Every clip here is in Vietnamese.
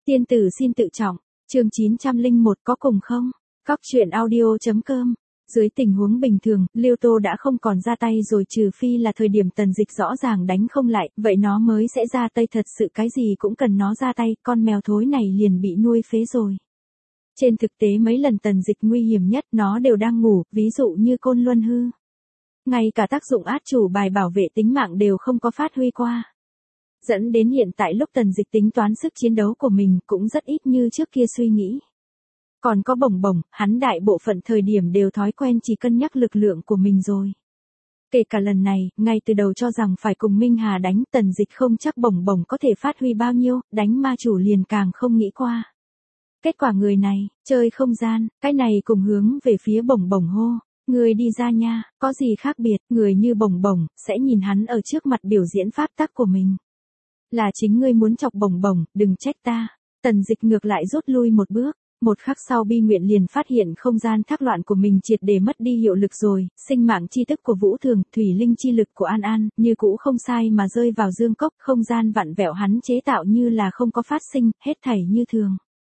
Tiên tử xin tự trọng, chương 901 có cùng không? Cóc truyện audio.com. Dưới tình huống bình thường, Liêu Tô đã không còn ra tay rồi, trừ phi là thời điểm Tần Dịch rõ ràng đánh không lại, vậy nó mới sẽ ra tay. Thật sự cái gì cũng cần nó ra tay, con mèo thối này liền bị nuôi phế rồi. Trên thực tế mấy lần Tần Dịch nguy hiểm nhất nó đều đang ngủ, ví dụ như Côn Luân Hư. Ngay cả tác dụng át chủ bài bảo vệ tính mạng đều không có phát huy qua. Dẫn đến hiện tại lúc Tần Dịch tính toán sức chiến đấu của mình cũng rất ít như trước kia suy nghĩ. Còn có Bổng Bổng, hắn đại bộ phận thời điểm đều thói quen chỉ cân nhắc lực lượng của mình rồi. Kể cả lần này, ngay từ đầu cho rằng phải cùng Minh Hà đánh, Tần Dịch không chắc Bổng Bổng có thể phát huy bao nhiêu, đánh ma chủ liền càng không nghĩ qua. Kết quả người này, chơi không gian, cái này cùng hướng về phía Bổng Bổng hô. Người đi ra nha, có gì khác biệt, người như Bổng Bổng, sẽ nhìn hắn ở trước mặt biểu diễn pháp tắc của mình. Là chính ngươi muốn chọc Bổng Bổng, đừng trách ta. Tần Dịch ngược lại rút lui một bước. Một khắc sau Bi Nguyện liền phát hiện không gian thác loạn của mình triệt để mất đi hiệu lực rồi, sinh mạng chi tức của Vũ Thường, thủy linh chi lực của An An, như cũ không sai mà rơi vào dương cốc, không gian vặn vẹo hắn chế tạo như là không có phát sinh, hết thảy như thường.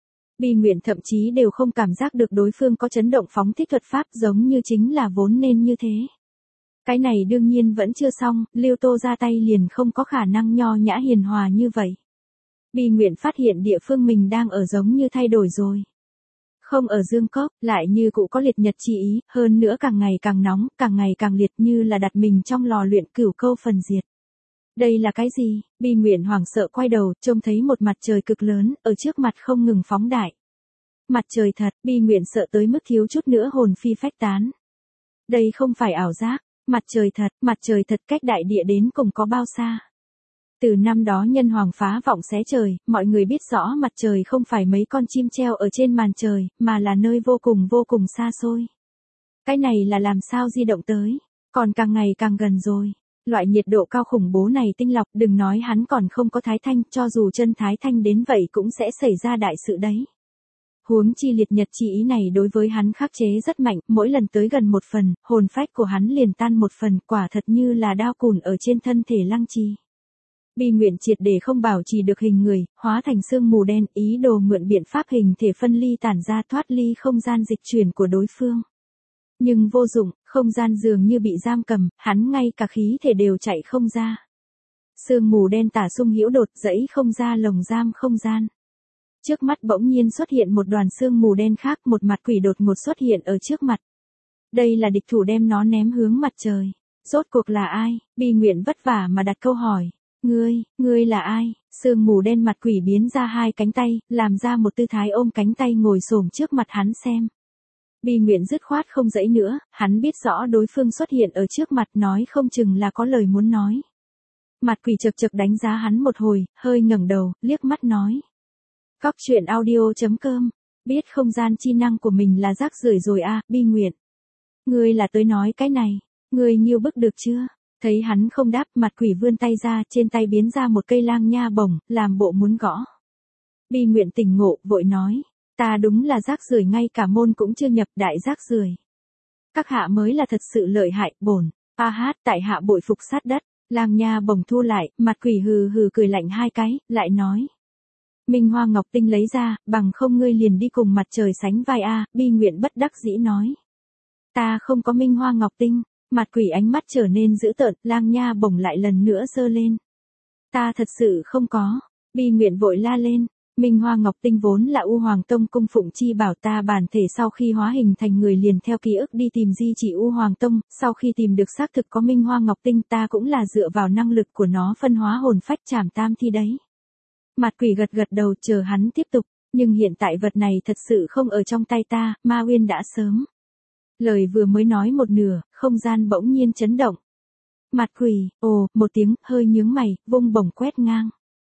Bi Nguyện thậm chí đều không cảm giác được đối phương có chấn động phóng thích thuật pháp, giống như chính là vốn nên như thế. Cái này đương nhiên vẫn chưa xong, Liêu Tô ra tay liền không có khả năng nho nhã hiền hòa như vậy. Bi Nguyện phát hiện địa phương mình đang ở giống như thay đổi rồi. Không ở dương cốc, lại như cũ có liệt nhật chi ý, hơn nữa càng ngày càng nóng, càng ngày càng liệt, như là đặt mình trong lò luyện cửu câu phần diệt. Đây là cái gì? Bi Nguyện hoảng sợ quay đầu, trông thấy một mặt trời cực lớn, ở trước mặt không ngừng phóng đại. Mặt trời thật, Bi Nguyện sợ tới mức thiếu chút nữa hồn phi phách tán. Đây không phải ảo giác, mặt trời thật cách đại địa đến cùng có bao xa. Từ năm đó nhân hoàng phá vọng xé trời, mọi người biết rõ mặt trời không phải mấy con chim treo ở trên màn trời, mà là nơi vô cùng xa xôi. Cái này là làm sao di động tới, còn càng ngày càng gần rồi. Loại nhiệt độ cao khủng bố này tinh lọc, đừng nói hắn còn không có thái thanh, cho dù chân thái thanh đến vậy cũng sẽ xảy ra đại sự đấy. Huống chi liệt nhật chi ý này đối với hắn khắc chế rất mạnh, mỗi lần tới gần một phần, hồn phách của hắn liền tan một phần, quả thật như là đao cùn ở trên thân thể Lăng Trì. Bi Nguyện triệt để không bảo trì được hình người, hóa thành sương mù đen, ý đồ mượn biện pháp hình thể phân ly tản ra thoát ly không gian dịch chuyển của đối phương. Nhưng vô dụng, không gian dường như bị giam cầm, hắn ngay cả khí thể đều chạy không ra. Sương mù đen tả xung hữu đột dẫy không ra lồng giam không gian. Trước mắt bỗng nhiên xuất hiện một đoàn sương mù đen khác, một mặt quỷ đột ngột xuất hiện ở trước mặt. Đây là địch thủ đem nó ném hướng mặt trời. Rốt cuộc là ai? Bi Nguyện vất vả mà đặt câu hỏi. Ngươi là ai? Sương mù đen mặt quỷ biến ra hai cánh tay, làm ra một tư thái ôm cánh tay ngồi xổm trước mặt hắn xem. Bi Nguyện dứt khoát không dãy nữa, hắn biết rõ đối phương xuất hiện ở trước mặt, nói không chừng là có lời muốn nói. Mặt quỷ chật chật đánh giá hắn một hồi, hơi ngẩng đầu, liếc mắt nói. Cóc truyện audio.com, biết không gian chi năng của mình là rác rưởi rồi à, Bi Nguyện. Ngươi là tới nói cái này, ngươi nhiêu bức được chưa? Thấy hắn không đáp, mặt quỷ vươn tay ra, trên tay biến ra một cây lang nha bổng, làm bộ muốn gõ. Bi Nguyện tỉnh ngộ, vội nói, ta đúng là rác rưởi, ngay cả môn cũng chưa nhập, đại rác rưởi. Các hạ mới là thật sự lợi hại, bổn, tại hạ bội phục sát đất. Lang nha bổng thu lại, mặt quỷ hừ hừ cười lạnh hai cái, lại nói. Minh Hoa Ngọc Tinh lấy ra, bằng không ngươi liền đi cùng mặt trời sánh vai a, Bi Nguyện bất đắc dĩ nói. Ta không có Minh Hoa Ngọc Tinh. Mặt quỷ ánh mắt trở nên dữ tợn, lang nha bổng lại lần nữa giơ lên. Ta thật sự không có. Bi Nguyện vội la lên. Minh Hoa Ngọc Tinh vốn là U Hoàng Tông cung phụng chi bảo, ta bản thể sau khi hóa hình thành người liền theo ký ức đi tìm di chỉ U Hoàng Tông, sau khi tìm được xác thực có Minh Hoa Ngọc Tinh, ta cũng là dựa vào năng lực của nó phân hóa hồn phách trảm tam thi đấy. Mặt quỷ gật đầu chờ hắn tiếp tục, nhưng hiện tại vật này thật sự không ở trong tay ta, Ma Uyên đã sớm. Lời vừa mới nói một nửa, không gian bỗng nhiên chấn động. Mặt quỷ, ồ, một tiếng, hơi nhướng mày, vung bổng quét ngang.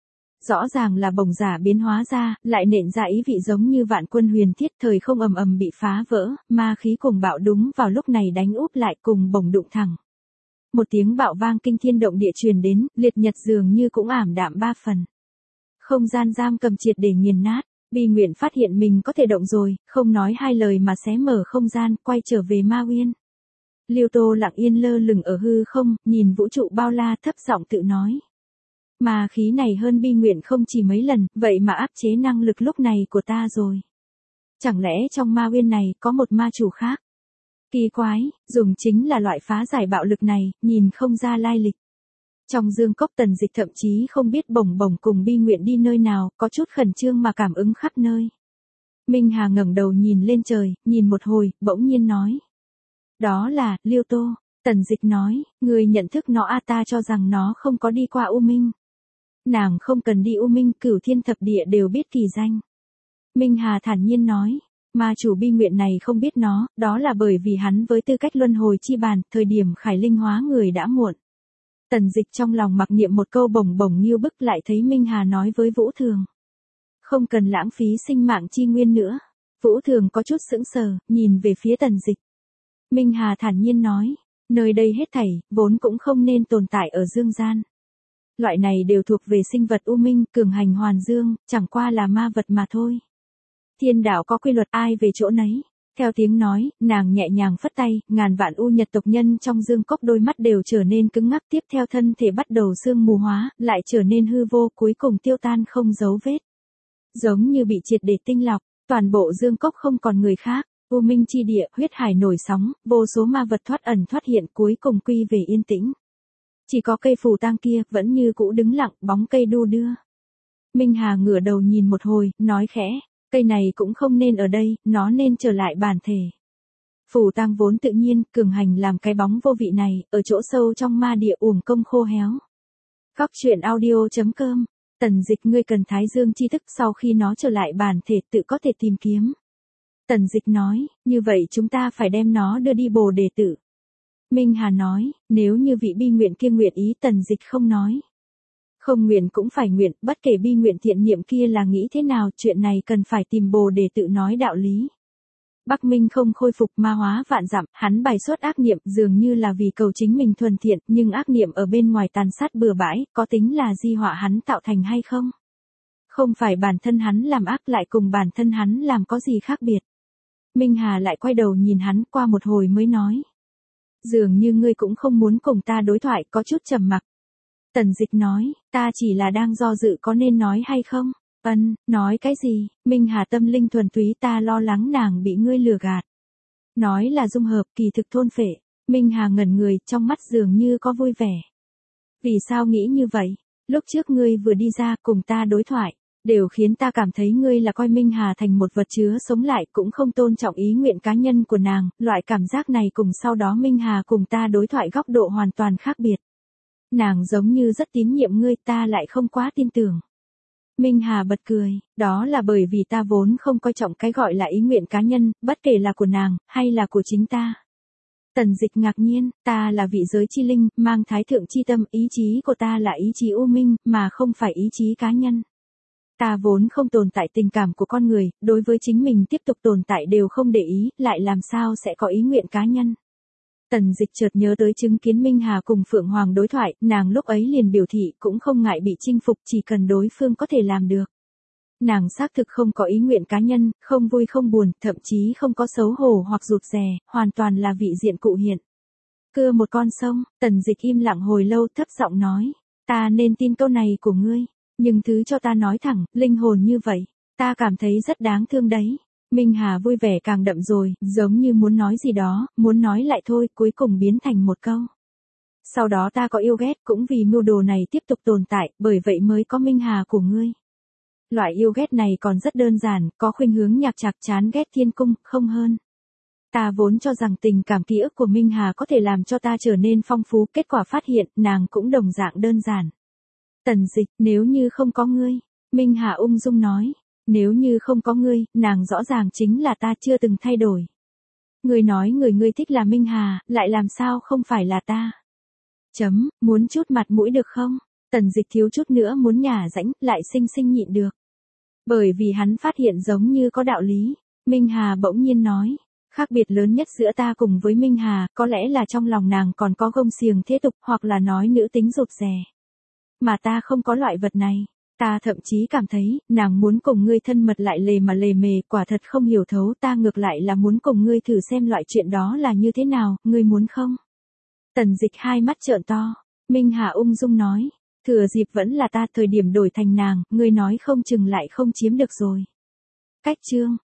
Rõ ràng là bổng giả biến hóa ra, lại nện ra ý vị giống như vạn quân huyền thiết, thời không ầm ầm bị phá vỡ, ma khí cuồng bạo đúng vào lúc này đánh úp lại cùng bổng đụng thẳng. Một tiếng bạo vang kinh thiên động địa truyền đến, liệt nhật dường như cũng ảm đạm ba phần. Không gian giam cầm triệt để nghiền nát. Bi Nguyện phát hiện mình có thể động rồi, không nói hai lời mà xé mở không gian, quay trở về Ma Uyên. Liêu Tô lặng yên lơ lửng ở hư không, nhìn vũ trụ bao la, thấp giọng tự nói. Mà khí này hơn bi nguyện không chỉ mấy lần, vậy mà áp chế năng lực lúc này của ta rồi. Chẳng lẽ trong ma uyên này có một ma chủ khác? Kỳ quái, dùng chính là loại phá giải bạo lực này, nhìn không ra lai lịch. Trong dương cốc Tần Dịch thậm chí không biết bổng bổng cùng bi nguyện đi nơi nào, có chút khẩn trương mà cảm ứng khắp nơi. Minh Hà ngẩng đầu nhìn lên trời, nhìn một hồi, bỗng nhiên nói. Đó là, Liêu Tô. Tần Dịch nói, người nhận thức nó ta cho rằng nó không có đi qua U Minh. Nàng không cần đi U Minh, cửu thiên thập địa đều biết kỳ danh. Minh Hà thản nhiên nói, ma chủ bi nguyện này không biết nó, đó là bởi vì hắn với tư cách luân hồi chi bàn, thời điểm khải linh hóa người đã muộn. Tần Dịch trong lòng mặc niệm một câu bổng bổng nghiêu bức lại thấy Minh Hà nói với Vũ Thường. Không cần lãng phí sinh mạng chi nguyên nữa. Vũ Thường có chút sững sờ, nhìn về phía Tần Dịch. Minh Hà thản nhiên nói, nơi đây hết thảy, vốn cũng không nên tồn tại ở dương gian. Loại này đều thuộc về sinh vật u minh, cường hành hoàn dương, chẳng qua là ma vật mà thôi. Thiên đạo có quy luật ai về chỗ nấy. Theo tiếng nói, nàng nhẹ nhàng phất tay, ngàn vạn u nhật tộc nhân trong dương cốc đôi mắt đều trở nên cứng ngắc, tiếp theo thân thể bắt đầu sương mù hóa, lại trở nên hư vô, cuối cùng tiêu tan không dấu vết. Giống như bị triệt để tinh lọc, toàn bộ dương cốc không còn người khác, u minh chi địa, huyết hải nổi sóng, vô số ma vật thoát ẩn thoát hiện cuối cùng quy về yên tĩnh. Chỉ có cây phù tang kia, vẫn như cũ đứng lặng, bóng cây đu đưa. Minh Hà ngửa đầu nhìn một hồi, nói khẽ. Cây này cũng không nên ở đây, nó nên trở lại bản thể. Phù tang vốn tự nhiên, cường hành làm cái bóng vô vị này, ở chỗ sâu trong ma địa uổng công khô héo. Các chuyện audio.com. Tần Dịch ngươi cần thái dương chi thức sau khi nó trở lại bản thể tự có thể tìm kiếm. Tần Dịch nói, như vậy chúng ta phải đem nó đưa đi Bồ Đề Tự. Minh Hà nói, nếu như vị bi nguyện kia nguyện ý Tần Dịch không nói. Không nguyện cũng phải nguyện, bất kể bi nguyện thiện niệm kia là nghĩ thế nào, chuyện này cần phải tìm Bồ Đề Tự nói đạo lý. Bắc Minh không khôi phục ma hóa vạn dặm, hắn bài xuất ác niệm dường như là vì cầu chính mình thuần thiện, nhưng ác niệm ở bên ngoài tàn sát bừa bãi, có tính là di họa hắn tạo thành hay không? Không phải bản thân hắn làm ác lại cùng bản thân hắn làm có gì khác biệt. Minh Hà lại quay đầu nhìn hắn qua một hồi mới nói. Dường như ngươi cũng không muốn cùng ta đối thoại, có chút trầm mặc. Tần Dịch nói, ta chỉ là đang do dự có nên nói hay không? Nói cái gì? Minh Hà tâm linh thuần túy ta lo lắng nàng bị ngươi lừa gạt. Nói là dung hợp kỳ thực thôn phệ. Minh Hà ngẩn người, trong mắt dường như có vui vẻ. Vì sao nghĩ như vậy? Lúc trước ngươi vừa đi ra cùng ta đối thoại, đều khiến ta cảm thấy ngươi là coi Minh Hà thành một vật chứa sống lại, cũng không tôn trọng ý nguyện cá nhân của nàng, loại cảm giác này cùng sau đó Minh Hà cùng ta đối thoại góc độ hoàn toàn khác biệt. Nàng giống như rất tín nhiệm ngươi, ta lại không quá tin tưởng. Minh Hà bật cười, đó là bởi vì ta vốn không coi trọng cái gọi là ý nguyện cá nhân, bất kể là của nàng, hay là của chính ta. Tần Dịch ngạc nhiên, ta là vị giới chi linh, mang thái thượng chi tâm, ý chí của ta là ý chí u minh, mà không phải ý chí cá nhân. Ta vốn không tồn tại tình cảm của con người, đối với chính mình tiếp tục tồn tại đều không để ý, lại làm sao sẽ có ý nguyện cá nhân. Tần Dịch chợt nhớ tới chứng kiến Minh Hà cùng Phượng Hoàng đối thoại, nàng lúc ấy liền biểu thị cũng không ngại bị chinh phục chỉ cần đối phương có thể làm được. Nàng xác thực không có ý nguyện cá nhân, không vui không buồn, thậm chí không có xấu hổ hoặc rụt rè, hoàn toàn là vị diện cụ hiện. Cưa một con sông, Tần Dịch im lặng hồi lâu thấp giọng nói, ta nên tin câu này của ngươi, nhưng thứ cho ta nói thẳng, linh hồn như vậy, ta cảm thấy rất đáng thương đấy. Minh Hà vui vẻ càng đậm rồi, giống như muốn nói gì đó, muốn nói lại thôi, cuối cùng biến thành một câu. Sau đó ta có yêu ghét cũng vì mưu đồ này tiếp tục tồn tại, bởi vậy mới có Minh Hà của ngươi. Loại yêu ghét này còn rất đơn giản, có khuynh hướng nhạc trạc chán ghét thiên cung, không hơn. Ta vốn cho rằng tình cảm ký ức của Minh Hà có thể làm cho ta trở nên phong phú, kết quả phát hiện, nàng cũng đồng dạng đơn giản. Tần Dịch, nếu như không có ngươi, Minh Hà ung dung nói. Nếu như không có ngươi, nàng rõ ràng chính là ta chưa từng thay đổi. Ngươi nói người ngươi thích là Minh Hà, lại làm sao không phải là ta. Muốn chút mặt mũi được không? Tần Dịch thiếu chút nữa muốn nhả rãnh, lại xinh xinh nhịn được. Bởi vì hắn phát hiện giống như có đạo lý. Minh Hà bỗng nhiên nói, khác biệt lớn nhất giữa ta cùng với Minh Hà, có lẽ là trong lòng nàng còn có gông xiềng thế tục, hoặc là nói nữ tính rụt rè. Mà ta không có loại vật này. Ta thậm chí cảm thấy, nàng muốn cùng ngươi thân mật lại lề mề, quả thật không hiểu thấu, ta ngược lại là muốn cùng ngươi thử xem loại chuyện đó là như thế nào, ngươi muốn không? Tần Dịch hai mắt trợn to, Minh Hà ung dung nói, Thừa dịp vẫn là ta, thời điểm đổi thành nàng, ngươi nói không chừng lại không chiếm được rồi. Cách chương